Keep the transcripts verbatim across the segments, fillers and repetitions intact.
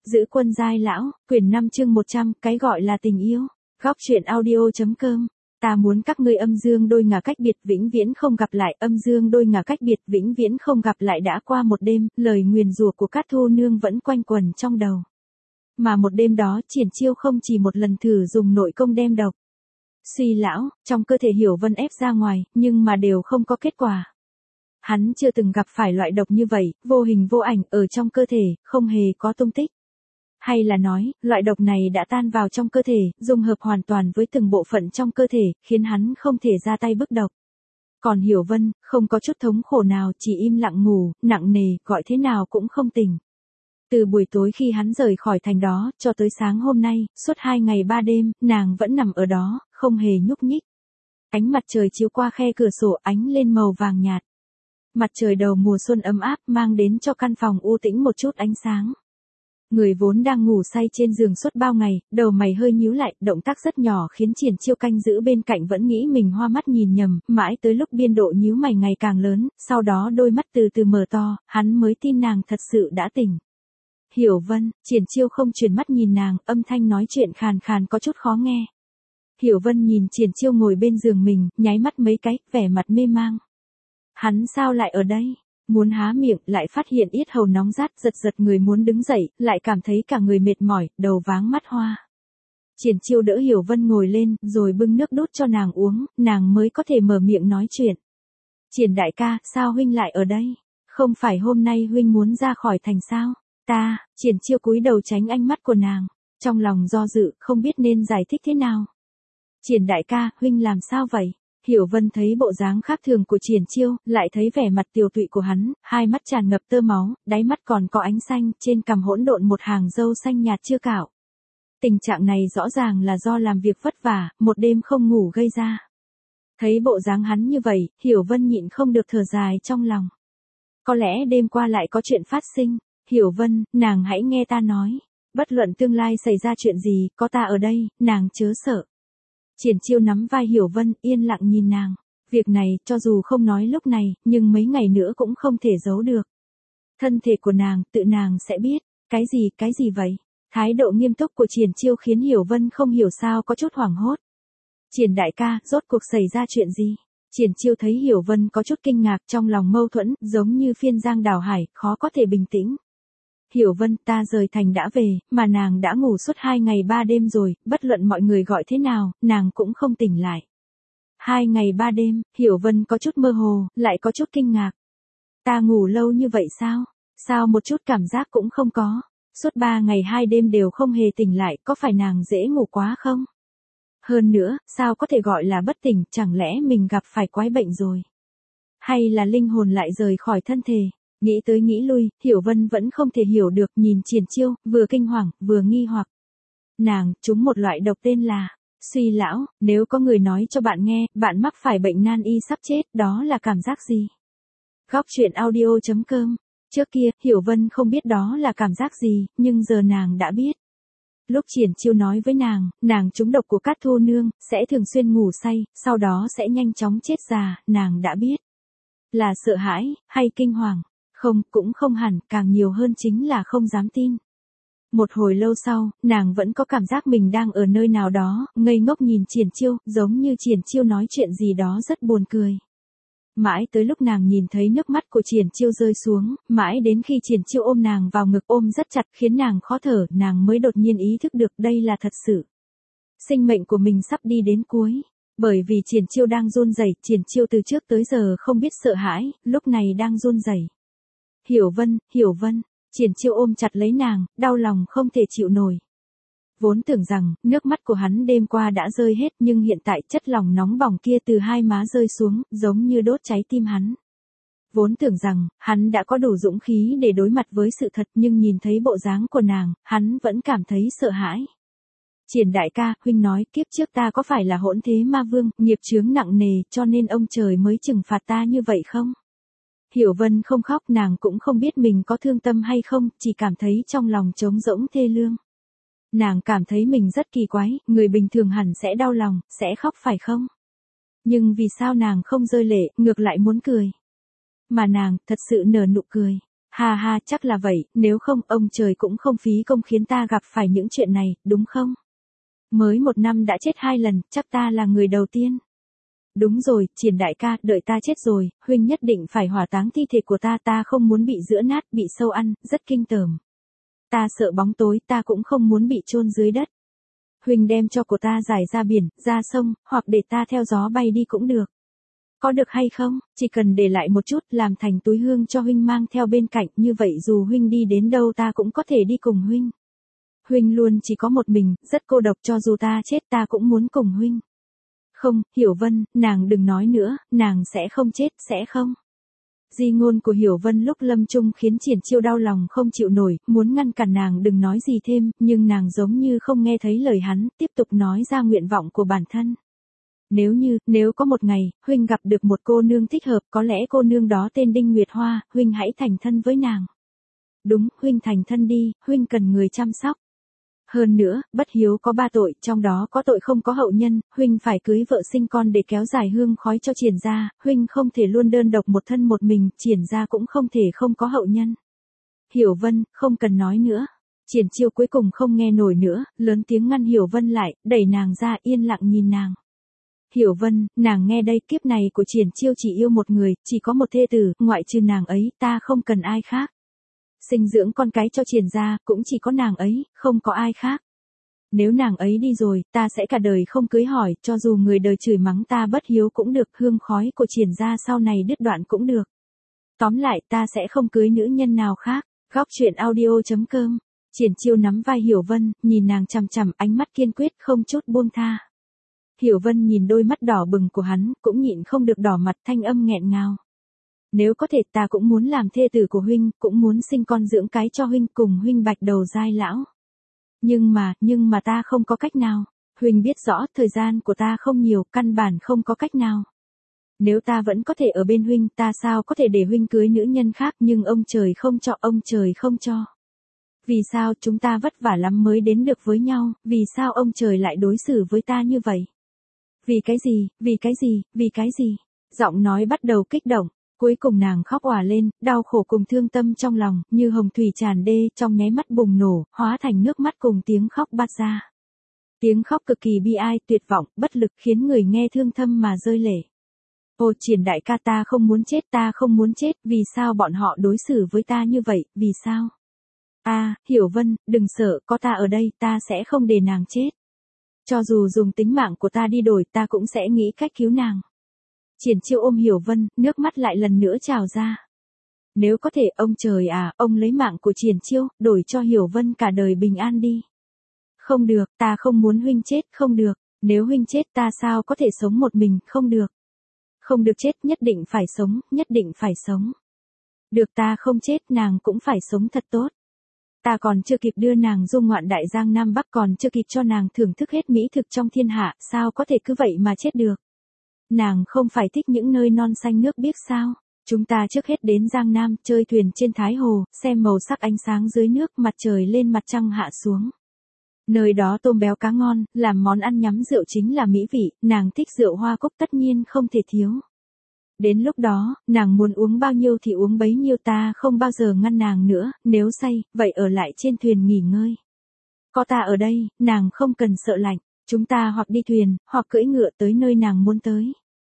Giữ quân giai lão, quyển năm chương một trăm, cái gọi là tình yêu. Góc truyện audio.com. Ta muốn các ngươi âm dương đôi ngả cách biệt vĩnh viễn không gặp lại, âm dương đôi ngả cách biệt vĩnh viễn không gặp lại. Đã qua một đêm, lời nguyền rủa của Cát Thu Nương vẫn quanh quẩn trong đầu. Mà một đêm đó, Triển Chiêu không chỉ một lần thử dùng nội công đem độc Suy lão, trong cơ thể Hiểu Vân ép ra ngoài, nhưng mà đều không có kết quả. Hắn chưa từng gặp phải loại độc như vậy, vô hình vô ảnh ở trong cơ thể, không hề có tung tích. Hay là nói, loại độc này đã tan vào trong cơ thể, dung hợp hoàn toàn với từng bộ phận trong cơ thể, khiến hắn không thể ra tay bức độc. Còn Hiểu Vân, không có chút thống khổ nào, chỉ im lặng ngủ, nặng nề, gọi thế nào cũng không tỉnh. Từ buổi tối khi hắn rời khỏi thành đó, cho tới sáng hôm nay, suốt hai ngày ba đêm, nàng vẫn nằm ở đó, không hề nhúc nhích. Ánh mặt trời chiếu qua khe cửa sổ ánh lên màu vàng nhạt. Mặt trời đầu mùa xuân ấm áp mang đến cho căn phòng u tĩnh một chút ánh sáng. Người vốn đang ngủ say trên giường suốt bao ngày, đầu mày hơi nhíu lại, động tác rất nhỏ khiến Triển Chiêu canh giữ bên cạnh vẫn nghĩ mình hoa mắt nhìn nhầm, mãi tới lúc biên độ nhíu mày ngày càng lớn, sau đó đôi mắt từ từ mở to, hắn mới tin nàng thật sự đã tỉnh. Hiểu Vân, Triển Chiêu không chuyển mắt nhìn nàng, âm thanh nói chuyện khàn khàn có chút khó nghe. Hiểu Vân nhìn Triển Chiêu ngồi bên giường mình, nháy mắt mấy cái, vẻ mặt mê mang. Hắn sao lại ở đây? Muốn há miệng, lại phát hiện yết hầu nóng rát, giật giật người muốn đứng dậy, lại cảm thấy cả người mệt mỏi, đầu váng mắt hoa. Triển Chiêu đỡ Hiểu Vân ngồi lên, rồi bưng nước đút cho nàng uống, nàng mới có thể mở miệng nói chuyện. Triển đại ca, sao huynh lại ở đây? Không phải hôm nay huynh muốn ra khỏi thành sao? Ta, Triển Chiêu cúi đầu tránh ánh mắt của nàng, trong lòng do dự, không biết nên giải thích thế nào. Triển đại ca, huynh làm sao vậy? Hiểu Vân thấy bộ dáng khác thường của Triển Chiêu, lại thấy vẻ mặt tiều tụy của hắn, hai mắt tràn ngập tơ máu, đáy mắt còn có ánh xanh, trên cằm hỗn độn một hàng râu xanh nhạt chưa cạo. Tình trạng này rõ ràng là do làm việc vất vả, một đêm không ngủ gây ra. Thấy bộ dáng hắn như vậy, Hiểu Vân nhịn không được thở dài trong lòng. Có lẽ đêm qua lại có chuyện phát sinh. Hiểu Vân, nàng hãy nghe ta nói. Bất luận tương lai xảy ra chuyện gì, có ta ở đây, nàng chớ sợ. Triển Chiêu nắm vai Hiểu Vân, yên lặng nhìn nàng. Việc này, cho dù không nói lúc này, nhưng mấy ngày nữa cũng không thể giấu được. Thân thể của nàng, tự nàng sẽ biết. Cái gì, cái gì vậy? Thái độ nghiêm túc của Triển Chiêu khiến Hiểu Vân không hiểu sao có chút hoảng hốt. Triển đại ca, rốt cuộc xảy ra chuyện gì? Triển Chiêu thấy Hiểu Vân có chút kinh ngạc, trong lòng mâu thuẫn, giống như phiên giang đảo hải, khó có thể bình tĩnh. Hiểu Vân, ta rời thành đã về, mà nàng đã ngủ suốt hai ngày ba đêm rồi, bất luận mọi người gọi thế nào, nàng cũng không tỉnh lại. Hai ngày ba đêm, Hiểu Vân có chút mơ hồ, lại có chút kinh ngạc. Ta ngủ lâu như vậy sao? Sao một chút cảm giác cũng không có? Suốt ba ngày hai đêm đều không hề tỉnh lại, có phải nàng dễ ngủ quá không? Hơn nữa, sao có thể gọi là bất tỉnh, chẳng lẽ mình gặp phải quái bệnh rồi? Hay là linh hồn lại rời khỏi thân thể? Nghĩ tới nghĩ lui, Hiểu Vân vẫn không thể hiểu được, nhìn Triển Chiêu, vừa kinh hoàng, vừa nghi hoặc. Nàng, trúng một loại độc tên là Suy lão, nếu có người nói cho bạn nghe, bạn mắc phải bệnh nan y sắp chết, đó là cảm giác gì? Góc truyện audio.com. Trước kia, Hiểu Vân không biết đó là cảm giác gì, nhưng giờ nàng đã biết. Lúc Triển Chiêu nói với nàng, nàng trúng độc của Cát Thu Nương, sẽ thường xuyên ngủ say, sau đó sẽ nhanh chóng chết già, nàng đã biết. Là sợ hãi, hay kinh hoàng? Không, cũng không hẳn, càng nhiều hơn chính là không dám tin. Một hồi lâu sau, nàng vẫn có cảm giác mình đang ở nơi nào đó, ngây ngốc nhìn Triển Chiêu, giống như Triển Chiêu nói chuyện gì đó rất buồn cười. Mãi tới lúc nàng nhìn thấy nước mắt của Triển Chiêu rơi xuống, mãi đến khi Triển Chiêu ôm nàng vào ngực ôm rất chặt khiến nàng khó thở, nàng mới đột nhiên ý thức được đây là thật sự. Sinh mệnh của mình sắp đi đến cuối. Bởi vì Triển Chiêu đang run rẩy, Triển Chiêu từ trước tới giờ không biết sợ hãi, lúc này đang run rẩy. Hiểu Vân, Hiểu Vân, Triển Chiêu ôm chặt lấy nàng, đau lòng không thể chịu nổi. Vốn tưởng rằng, nước mắt của hắn đêm qua đã rơi hết nhưng hiện tại chất lòng nóng bỏng kia từ hai má rơi xuống, giống như đốt cháy tim hắn. Vốn tưởng rằng, hắn đã có đủ dũng khí để đối mặt với sự thật nhưng nhìn thấy bộ dáng của nàng, hắn vẫn cảm thấy sợ hãi. Triển đại ca, huynh nói, kiếp trước ta có phải là hỗn thế ma vương, nghiệp chướng nặng nề, cho nên ông trời mới trừng phạt ta như vậy không? Hiểu Vân không khóc, nàng cũng không biết mình có thương tâm hay không, chỉ cảm thấy trong lòng trống rỗng thê lương. Nàng cảm thấy mình rất kỳ quái, người bình thường hẳn sẽ đau lòng, sẽ khóc phải không? Nhưng vì sao nàng không rơi lệ, ngược lại muốn cười? Mà nàng, thật sự nở nụ cười. Ha ha, chắc là vậy, nếu không ông trời cũng không phí công khiến ta gặp phải những chuyện này, đúng không? Mới một năm đã chết hai lần, chắc ta là người đầu tiên. Đúng rồi, Triển đại ca, đợi ta chết rồi, huynh nhất định phải hỏa táng thi thể của ta, ta không muốn bị giữa nát, bị sâu ăn, rất kinh tởm. Ta sợ bóng tối, ta cũng không muốn bị chôn dưới đất. Huynh đem cho của ta giải ra biển, ra sông, hoặc để ta theo gió bay đi cũng được. Có được hay không, chỉ cần để lại một chút, làm thành túi hương cho huynh mang theo bên cạnh, như vậy dù huynh đi đến đâu ta cũng có thể đi cùng huynh. Huynh luôn chỉ có một mình, rất cô độc, cho dù ta chết ta cũng muốn cùng huynh. Không, Hiểu Vân, nàng đừng nói nữa, nàng sẽ không chết, sẽ không. Di ngôn của Hiểu Vân lúc lâm chung khiến Triển Chiêu đau lòng không chịu nổi, muốn ngăn cản nàng đừng nói gì thêm, nhưng nàng giống như không nghe thấy lời hắn, tiếp tục nói ra nguyện vọng của bản thân. Nếu như, nếu có một ngày, huynh gặp được một cô nương thích hợp, có lẽ cô nương đó tên Đinh Nguyệt Hoa, huynh hãy thành thân với nàng. Đúng, huynh thành thân đi, huynh cần người chăm sóc. Hơn nữa, bất hiếu có ba tội, trong đó có tội không có hậu nhân, huynh phải cưới vợ sinh con để kéo dài hương khói cho Triển gia, huynh không thể luôn đơn độc một thân một mình, Triển gia cũng không thể không có hậu nhân. Hiểu Vân, không cần nói nữa. Triển Chiêu cuối cùng không nghe nổi nữa, lớn tiếng ngăn Hiểu Vân lại, đẩy nàng ra, yên lặng nhìn nàng. Hiểu Vân, nàng nghe đây, kiếp này của Triển Chiêu chỉ yêu một người, chỉ có một thê tử, ngoại trừ nàng ấy, ta không cần ai khác. Sinh dưỡng con cái cho Triển gia, cũng chỉ có nàng ấy, không có ai khác. Nếu nàng ấy đi rồi, ta sẽ cả đời không cưới hỏi, cho dù người đời chửi mắng ta bất hiếu cũng được, hương khói của Triển gia sau này đứt đoạn cũng được. Tóm lại, ta sẽ không cưới nữ nhân nào khác. Góc truyện audio chấm com. Triển Chiêu nắm vai Hiểu Vân, nhìn nàng chằm chằm, ánh mắt kiên quyết, không chút buông tha. Hiểu Vân nhìn đôi mắt đỏ bừng của hắn, cũng nhịn không được đỏ mặt, thanh âm nghẹn ngào. Nếu có thể ta cũng muốn làm thê tử của huynh, cũng muốn sinh con dưỡng cái cho huynh, cùng huynh bạch đầu giai lão. Nhưng mà, nhưng mà ta không có cách nào. Huynh biết rõ, thời gian của ta không nhiều, căn bản không có cách nào. Nếu ta vẫn có thể ở bên huynh, ta sao có thể để huynh cưới nữ nhân khác, nhưng ông trời không cho, ông trời không cho. Vì sao chúng ta vất vả lắm mới đến được với nhau, vì sao ông trời lại đối xử với ta như vậy? Vì cái gì, vì cái gì, vì cái gì? Giọng nói bắt đầu kích động. Cuối cùng nàng khóc òa lên, đau khổ cùng thương tâm trong lòng, như hồng thủy tràn đê, trong nháy mắt bùng nổ, hóa thành nước mắt cùng tiếng khóc bát ra. Tiếng khóc cực kỳ bi ai, tuyệt vọng, bất lực khiến người nghe thương thâm mà rơi lệ. Ô Triển đại ca, ta không muốn chết, ta không muốn chết, vì sao bọn họ đối xử với ta như vậy, vì sao? A, à, Hiểu Vân, đừng sợ, có ta ở đây, ta sẽ không để nàng chết. Cho dù dùng tính mạng của ta đi đổi, ta cũng sẽ nghĩ cách cứu nàng. Triển Chiêu ôm Hiểu Vân, nước mắt lại lần nữa trào ra. Nếu có thể, ông trời à, ông lấy mạng của Triển Chiêu, đổi cho Hiểu Vân cả đời bình an đi. Không được, ta không muốn huynh chết, không được. Nếu huynh chết ta sao có thể sống một mình, không được. Không được chết, nhất định phải sống, nhất định phải sống. Được, ta không chết, nàng cũng phải sống thật tốt. Ta còn chưa kịp đưa nàng du ngoạn đại giang Nam Bắc, còn chưa kịp cho nàng thưởng thức hết mỹ thực trong thiên hạ, sao có thể cứ vậy mà chết được. Nàng không phải thích những nơi non xanh nước biếc sao? Chúng ta trước hết đến Giang Nam, chơi thuyền trên Thái Hồ, xem màu sắc ánh sáng dưới nước, mặt trời lên mặt trăng hạ xuống. Nơi đó tôm béo cá ngon, làm món ăn nhắm rượu chính là mỹ vị, nàng thích rượu hoa cúc tất nhiên không thể thiếu. Đến lúc đó, nàng muốn uống bao nhiêu thì uống bấy nhiêu, ta không bao giờ ngăn nàng nữa, nếu say, vậy ở lại trên thuyền nghỉ ngơi. Có ta ở đây, nàng không cần sợ lạnh. Chúng ta hoặc đi thuyền, hoặc cưỡi ngựa tới nơi nàng muốn tới.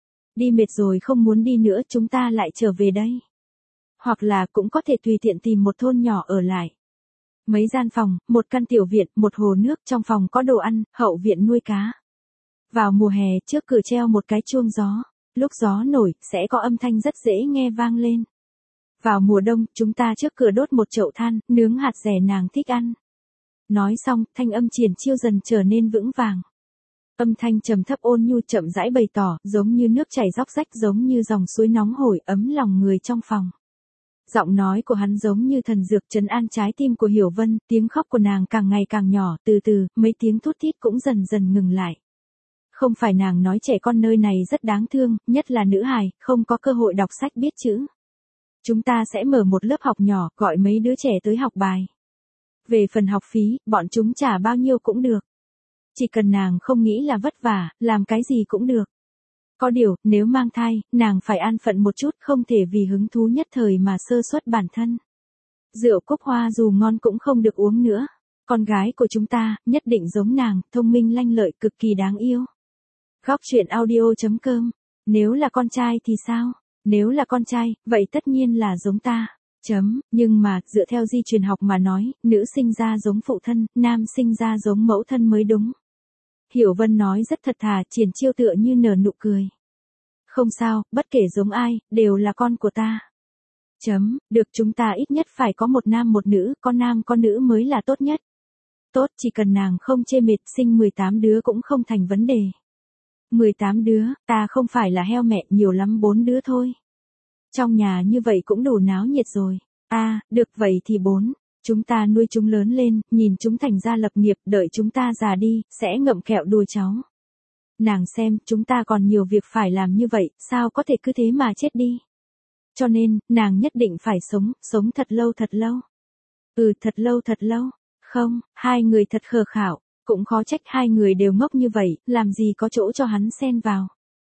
Đi mệt rồi không muốn đi nữa, chúng ta lại trở về đây. Hoặc là cũng có thể tùy tiện tìm một thôn nhỏ ở lại. Mấy gian phòng, một căn tiểu viện, một hồ nước, trong phòng có đồ ăn, hậu viện nuôi cá. Vào mùa hè, trước cửa treo một cái chuông gió. Lúc gió nổi, sẽ có âm thanh rất dễ nghe vang lên. Vào mùa đông, chúng ta trước cửa đốt một chậu than, nướng hạt dẻ nàng thích ăn. Nói xong, thanh âm Triển Chiêu dần trở nên vững vàng. Âm thanh trầm thấp ôn nhu chậm rãi bày tỏ, giống như nước chảy róc rách, giống như dòng suối nóng hổi ấm lòng người trong phòng. Giọng nói của hắn giống như thần dược trấn an trái tim của Hiểu Vân, tiếng khóc của nàng càng ngày càng nhỏ, từ từ, mấy tiếng thút thít cũng dần dần ngừng lại. Không phải nàng nói trẻ con nơi này rất đáng thương, nhất là nữ hài, không có cơ hội đọc sách biết chữ. Chúng ta sẽ mở một lớp học nhỏ, gọi mấy đứa trẻ tới học bài. Về phần học phí, bọn chúng trả bao nhiêu cũng được. Chỉ cần nàng không nghĩ là vất vả, làm cái gì cũng được. Có điều, nếu mang thai, nàng phải an phận một chút, không thể vì hứng thú nhất thời mà sơ suất bản thân. rượu cúc hoa dù ngon cũng không được uống nữa. Con gái của chúng ta, nhất định giống nàng, thông minh lanh lợi cực kỳ đáng yêu. Góc truyện audio.com. Nếu là con trai thì sao? Nếu là con trai, vậy tất nhiên là giống ta. Chấm, nhưng mà, dựa theo di truyền học mà nói, nữ sinh ra giống phụ thân, nam sinh ra giống mẫu thân mới đúng. Hiểu Vân nói rất thật thà, Triển Chiêu tựa như nở nụ cười. Không sao, bất kể giống ai, đều là con của ta. Chấm, được, chúng ta ít nhất phải có một nam một nữ, con nam con nữ mới là tốt nhất. Tốt, chỉ cần nàng không chê mệt, sinh mười tám đứa cũng không thành vấn đề. mười tám đứa, ta không phải là heo mẹ, nhiều lắm bốn đứa thôi. Trong nhà như vậy cũng đủ náo nhiệt rồi. A, à, được vậy thì bốn. Chúng ta nuôi chúng lớn lên, nhìn chúng thành ra lập nghiệp, đợi chúng ta già đi, sẽ ngậm kẹo đùa cháu. Nàng xem, chúng ta còn nhiều việc phải làm như vậy, sao có thể cứ thế mà chết đi. Cho nên, nàng nhất định phải sống, sống thật lâu thật lâu. Ừ, thật lâu thật lâu. Không, hai người thật khờ khảo, cũng khó trách hai người đều ngốc như vậy, làm gì có chỗ cho hắn xen vào.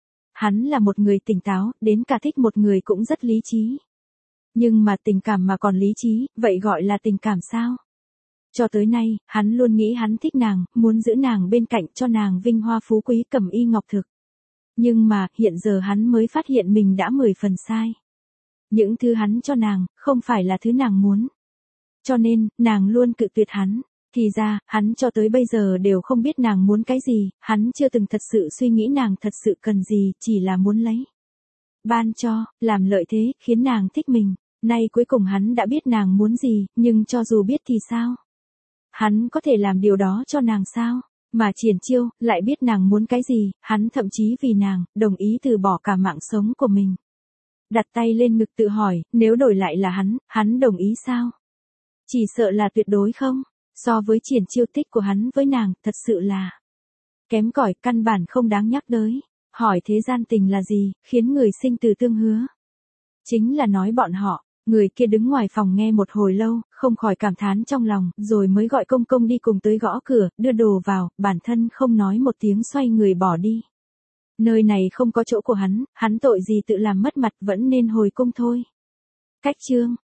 Hắn là một người tỉnh táo, đến cả thích một người cũng rất lý trí. Nhưng mà tình cảm mà còn lý trí, vậy gọi là tình cảm sao? Cho tới nay, hắn luôn nghĩ hắn thích nàng, muốn giữ nàng bên cạnh cho nàng vinh hoa phú quý cẩm y ngọc thực. Nhưng mà, hiện giờ hắn mới phát hiện mình đã mười phần sai. Những thứ hắn cho nàng, không phải là thứ nàng muốn. Cho nên, nàng luôn cự tuyệt hắn. Thì ra, hắn cho tới bây giờ đều không biết nàng muốn cái gì, hắn chưa từng thật sự suy nghĩ nàng thật sự cần gì, chỉ là muốn lấy. Ban cho, làm lợi thế, khiến nàng thích mình. Nay cuối cùng hắn đã biết nàng muốn gì, nhưng cho dù biết thì sao? Hắn có thể làm điều đó cho nàng sao? Mà Triển Chiêu, lại biết nàng muốn cái gì, hắn thậm chí vì nàng, đồng ý từ bỏ cả mạng sống của mình. Đặt tay lên ngực tự hỏi, nếu đổi lại là hắn, hắn đồng ý sao? Chỉ sợ là tuyệt đối không. So với Triển Chiêu tích của hắn với nàng, thật sự là kém cỏi, căn bản không đáng nhắc tới. Hỏi thế gian tình là gì, khiến người sinh từ tương hứa? Chính là nói bọn họ. Người kia đứng ngoài phòng nghe một hồi lâu, không khỏi cảm thán trong lòng, rồi mới gọi công công đi cùng tới gõ cửa, đưa đồ vào, bản thân không nói một tiếng xoay người bỏ đi. Nơi này không có chỗ của hắn, hắn tội gì tự làm mất mặt, vẫn nên hồi cung thôi. Cách chương